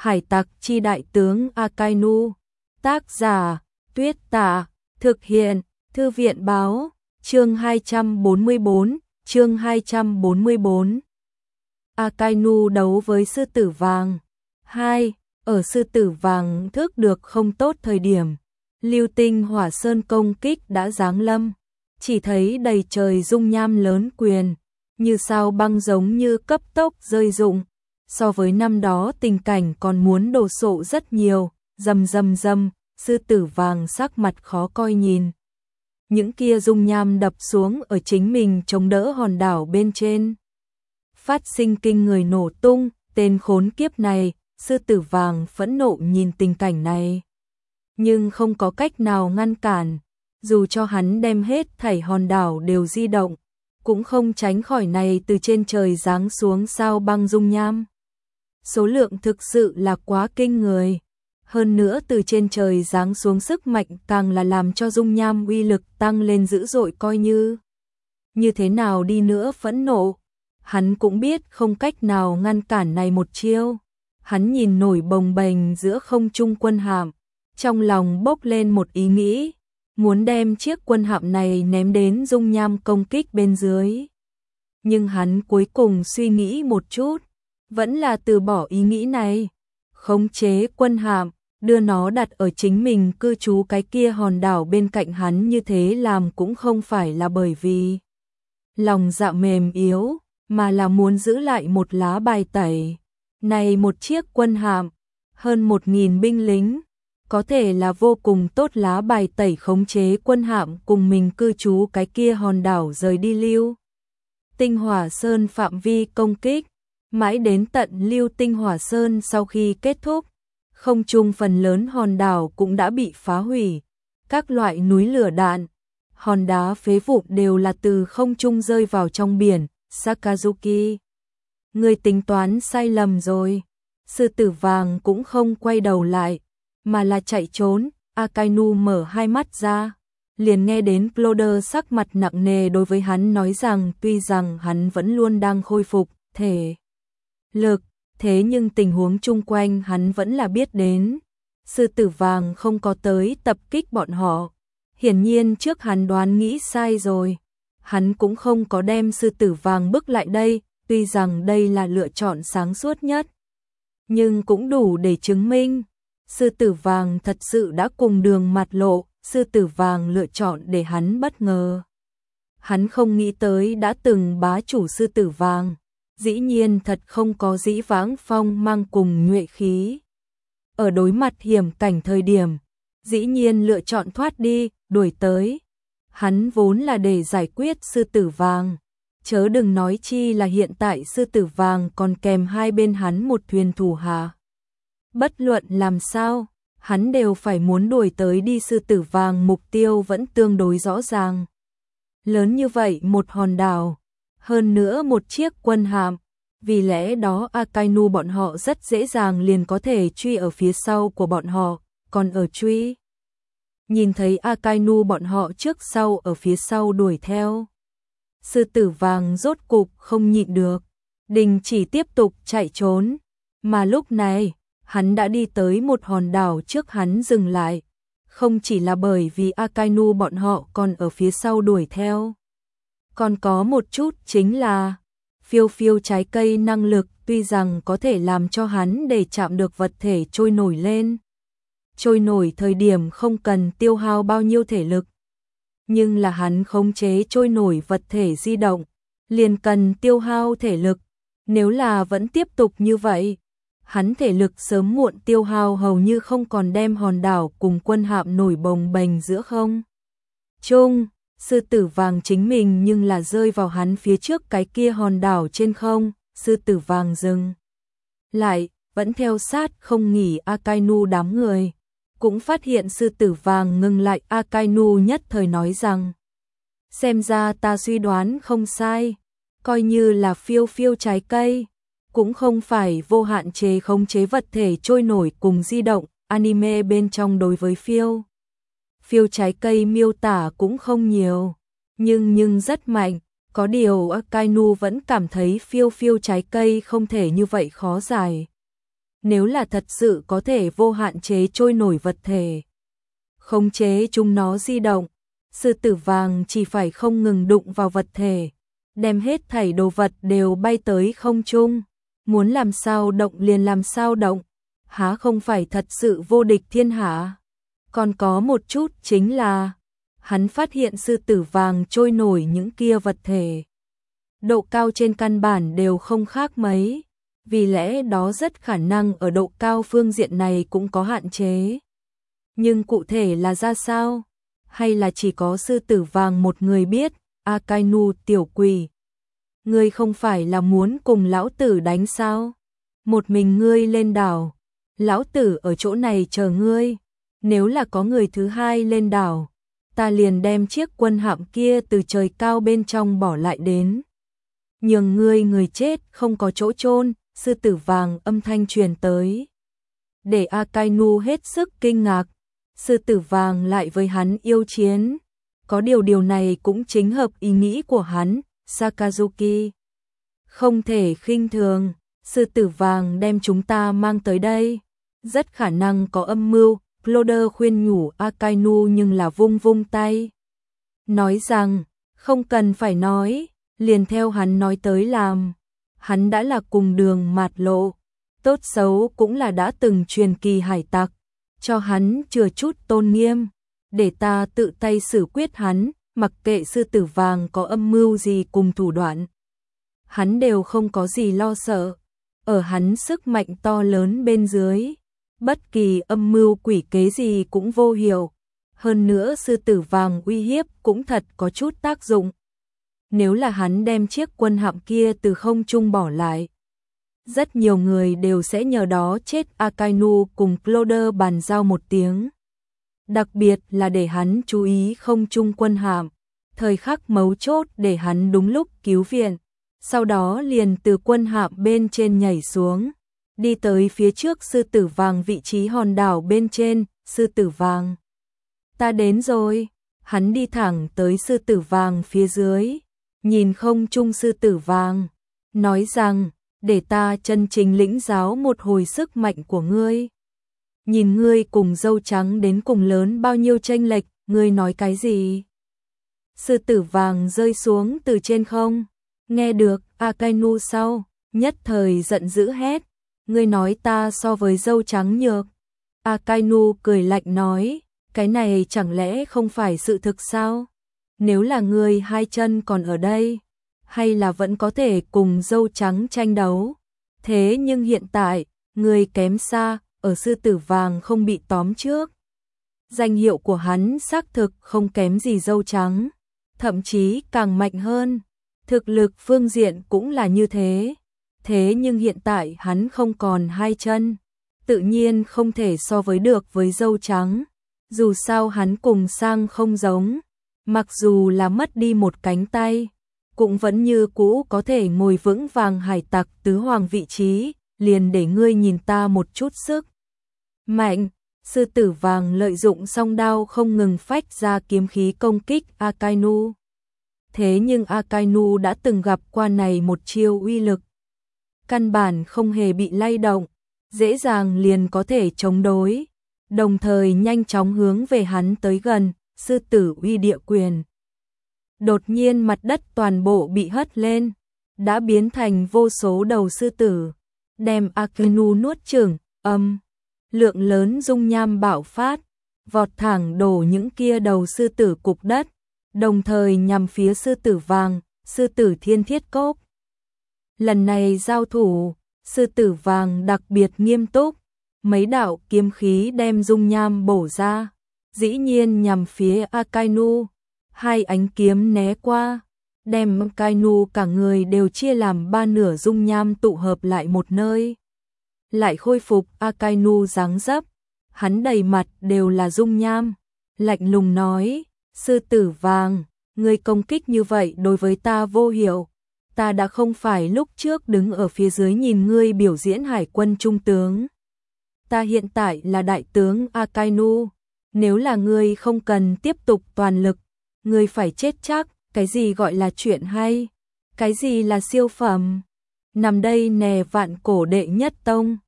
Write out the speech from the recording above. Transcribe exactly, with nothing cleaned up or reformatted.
Hải tặc chi đại tướng Akainu. Tác giả, Tuyết Tả. Thực hiện, Thư viện báo. Chương hai trăm bốn mươi bốn, chương hai trăm bốn mươi bốn. Akainu đấu với sư tử vàng. hai. Ở sư tử vàng thức được không tốt thời điểm, Lưu Tinh Hỏa Sơn công kích đã giáng lâm. Chỉ thấy đầy trời dung nham lớn quyền, như sao băng giống như cấp tốc rơi rụng. So với năm đó tình cảnh còn muốn đồ sộ rất nhiều, rầm rầm rầm, sư tử vàng sắc mặt khó coi nhìn. Những kia dung nham đập xuống ở chính mình chống đỡ hòn đảo bên trên. Phát sinh kinh người nổ tung, tên khốn kiếp này, sư tử vàng phẫn nộ nhìn tình cảnh này. Nhưng không có cách nào ngăn cản, dù cho hắn đem hết thảy hòn đảo đều di động, cũng không tránh khỏi này từ trên trời giáng xuống sao băng dung nham. Số lượng thực sự là quá kinh người. Hơn nữa từ trên trời giáng xuống sức mạnh càng là làm cho dung nham uy lực tăng lên dữ dội, coi như như thế nào đi nữa phẫn nộ, hắn cũng biết không cách nào ngăn cản này một chiêu. Hắn nhìn nổi bồng bềnh giữa không trung quân hạm, trong lòng bốc lên một ý nghĩ, muốn đem chiếc quân hạm này ném đến dung nham công kích bên dưới. Nhưng hắn cuối cùng suy nghĩ một chút, vẫn là từ bỏ ý nghĩ này, khống chế quân hạm, đưa nó đặt ở chính mình cư trú cái kia hòn đảo bên cạnh hắn. Như thế làm cũng không phải là bởi vì lòng dạ mềm yếu, mà là muốn giữ lại một lá bài tẩy. Này một chiếc quân hạm, hơn một nghìn binh lính, có thể là vô cùng tốt lá bài tẩy khống chế quân hạm cùng mình cư trú cái kia hòn đảo rời đi Lưu Tinh Hỏa Sơn phạm vi công kích. Mãi đến tận Lưu Tinh Hỏa Sơn sau khi kết thúc, không trung phần lớn hòn đảo cũng đã bị phá hủy. Các loại núi lửa đạn, hòn đá phế vụn đều là từ không trung rơi vào trong biển. Sakazuki, người tính toán sai lầm rồi. Sư tử vàng cũng không quay đầu lại, mà là chạy trốn. Akainu mở hai mắt ra, liền nghe đến Cloder sắc mặt nặng nề đối với hắn nói rằng tuy rằng hắn vẫn luôn đang khôi phục thể lực, thế nhưng tình huống chung quanh hắn vẫn là biết đến. Sư tử vàng không có tới tập kích bọn họ. Hiển nhiên trước hắn đoán nghĩ sai rồi. Hắn cũng không có đem sư tử vàng bức lại đây, tuy rằng đây là lựa chọn sáng suốt nhất, nhưng cũng đủ để chứng minh sư tử vàng thật sự đã cùng đường mặt lộ. Sư tử vàng lựa chọn để hắn bất ngờ. Hắn không nghĩ tới đã từng bá chủ sư tử vàng, dĩ nhiên thật không có dĩ vãng phong mang cùng nhuệ khí. Ở đối mặt hiểm cảnh thời điểm, dĩ nhiên lựa chọn thoát đi, đuổi tới. Hắn vốn là để giải quyết sư tử vàng, chớ đừng nói chi là hiện tại sư tử vàng còn kèm hai bên hắn một thuyền thủ hạ. Bất luận làm sao, hắn đều phải muốn đuổi tới đi. Sư tử vàng mục tiêu vẫn tương đối rõ ràng. Lớn như vậy một hòn đảo, hơn nữa một chiếc quân hạm, vì lẽ đó Akainu bọn họ rất dễ dàng liền có thể truy ở phía sau của bọn họ, còn ở truy. Nhìn thấy Akainu bọn họ trước sau ở phía sau đuổi theo, sư tử vàng rốt cục không nhịn được, đình chỉ tiếp tục chạy trốn, mà lúc này hắn đã đi tới một hòn đảo trước hắn dừng lại, không chỉ là bởi vì Akainu bọn họ còn ở phía sau đuổi theo. Còn có một chút chính là phiêu phiêu trái cây năng lực, tuy rằng có thể làm cho hắn để chạm được vật thể trôi nổi lên. Trôi nổi thời điểm không cần tiêu hao bao nhiêu thể lực, nhưng là hắn khống chế trôi nổi vật thể di động, liền cần tiêu hao thể lực. Nếu là vẫn tiếp tục như vậy, hắn thể lực sớm muộn tiêu hao hầu như không còn, đem hòn đảo cùng quân hạm nổi bồng bềnh giữa không trung. Sư tử vàng chính mình nhưng là rơi vào hắn phía trước cái kia hòn đảo trên không. Sư tử vàng dừng lại, vẫn theo sát không nghỉ Akainu đám người. Cũng phát hiện sư tử vàng ngừng lại. Akainu nhất thời nói rằng, xem ra ta suy đoán không sai, coi như là phiêu phiêu trái cây, cũng không phải vô hạn chế khống chế vật thể trôi nổi cùng di động. Anime bên trong đối với phiêu phiêu trái cây miêu tả cũng không nhiều, nhưng nhưng rất mạnh. Có điều Akainu vẫn cảm thấy phiêu phiêu trái cây không thể như vậy khó giải. Nếu là thật sự có thể vô hạn chế trôi nổi vật thể, khống chế chúng nó di động, sư tử vàng chỉ phải không ngừng đụng vào vật thể, đem hết thảy đồ vật đều bay tới không trung, muốn làm sao động liền làm sao động, há không phải thật sự vô địch thiên hạ. Còn có một chút chính là, hắn phát hiện sư tử vàng trôi nổi những kia vật thể, độ cao trên căn bản đều không khác mấy, vì lẽ đó rất khả năng ở độ cao phương diện này cũng có hạn chế. Nhưng cụ thể là ra sao? Hay là chỉ có sư tử vàng một người biết? Akainu tiểu quỷ, ngươi không phải là muốn cùng lão tử đánh sao? Một mình ngươi lên đảo, lão tử ở chỗ này chờ ngươi. Nếu là có người thứ hai lên đảo, ta liền đem chiếc quân hạm kia từ trời cao bên trong bỏ lại đến. Nhường ngươi người chết không có chỗ chôn. Sư tử vàng âm thanh truyền tới, để Akainu hết sức kinh ngạc. Sư tử vàng lại với hắn yêu chiến, có điều điều này cũng chính hợp ý nghĩ của hắn. Sakazuki, không thể khinh thường, sư tử vàng đem chúng ta mang tới đây, rất khả năng có âm mưu. Cloder khuyên nhủ Akainu nhưng là vung vung tay, nói rằng không cần phải nói, liền theo hắn nói tới làm. Hắn đã là cùng đường mạt lộ, tốt xấu cũng là đã từng truyền kỳ hải tặc, cho hắn chừa chút tôn nghiêm, để ta tự tay xử quyết hắn, mặc kệ sư tử vàng có âm mưu gì cùng thủ đoạn. Hắn đều không có gì lo sợ, ở hắn sức mạnh to lớn bên dưới, bất kỳ âm mưu quỷ kế gì cũng vô hiệu, hơn nữa sư tử vàng uy hiếp cũng thật có chút tác dụng. Nếu là hắn đem chiếc quân hạm kia từ không trung bỏ lại, rất nhiều người đều sẽ nhờ đó chết. Akainu cùng Cloder bàn giao một tiếng, đặc biệt là để hắn chú ý không trung quân hạm, thời khắc mấu chốt để hắn đúng lúc cứu viện, sau đó liền từ quân hạm bên trên nhảy xuống, đi tới phía trước sư tử vàng vị trí hòn đảo bên trên. Sư tử vàng, ta đến rồi. Hắn đi thẳng tới sư tử vàng phía dưới, nhìn không trung sư tử vàng, nói rằng, để ta chân chính lĩnh giáo một hồi sức mạnh của ngươi. Nhìn ngươi cùng dâu trắng đến cùng lớn bao nhiêu chênh lệch, ngươi nói cái gì? Sư tử vàng rơi xuống từ trên không, nghe được. Akainu sau, nhất thời giận dữ hét, ngươi nói ta so với dâu trắng nhược. Akainu cười lạnh nói, cái này chẳng lẽ không phải sự thực sao? Nếu là ngươi hai chân còn ở đây, hay là vẫn có thể cùng dâu trắng tranh đấu. Thế nhưng hiện tại, ngươi kém xa, ở sư tử vàng không bị tóm trước. Danh hiệu của hắn xác thực không kém gì dâu trắng, thậm chí càng mạnh hơn. Thực lực phương diện cũng là như thế. Thế nhưng hiện tại hắn không còn hai chân, tự nhiên không thể so với được với dâu trắng. Dù sao hắn cùng sang không giống, mặc dù là mất đi một cánh tay, cũng vẫn như cũ có thể ngồi vững vàng hải tặc tứ hoàng vị trí, liền để ngươi nhìn ta một chút sức mạnh. Sư tử vàng lợi dụng song đao không ngừng phách ra kiếm khí công kích Akainu. Thế nhưng Akainu đã từng gặp qua này một chiêu uy lực, căn bản không hề bị lay động, dễ dàng liền có thể chống đối, đồng thời nhanh chóng hướng về hắn tới gần. Sư tử uy địa quyền. Đột nhiên mặt đất toàn bộ bị hất lên, đã biến thành vô số đầu sư tử, đem Akainu nuốt chửng. Âm, lượng lớn dung nham bạo phát, vọt thẳng đổ những kia đầu sư tử cục đất, đồng thời nhằm phía sư tử vàng, sư tử thiên thiết cốc. Lần này giao thủ, sư tử vàng đặc biệt nghiêm túc, mấy đạo kiếm khí đem dung nham bổ ra, dĩ nhiên nhằm phía Akainu. Hai ánh kiếm né qua, đem Akainu cả người đều chia làm ba nửa, dung nham tụ hợp lại một nơi. Lại khôi phục Akainu dáng dấp, hắn đầy mặt đều là dung nham, lạnh lùng nói, sư tử vàng, ngươi công kích như vậy đối với ta vô hiệu. Ta đã không phải lúc trước đứng ở phía dưới nhìn ngươi biểu diễn hải quân trung tướng. Ta hiện tại là đại tướng Akainu, nếu là ngươi không cần tiếp tục toàn lực, ngươi phải chết chắc. Cái gì gọi là chuyện hay? Cái gì là siêu phẩm? Nằm đây nè vạn cổ đệ nhất tông.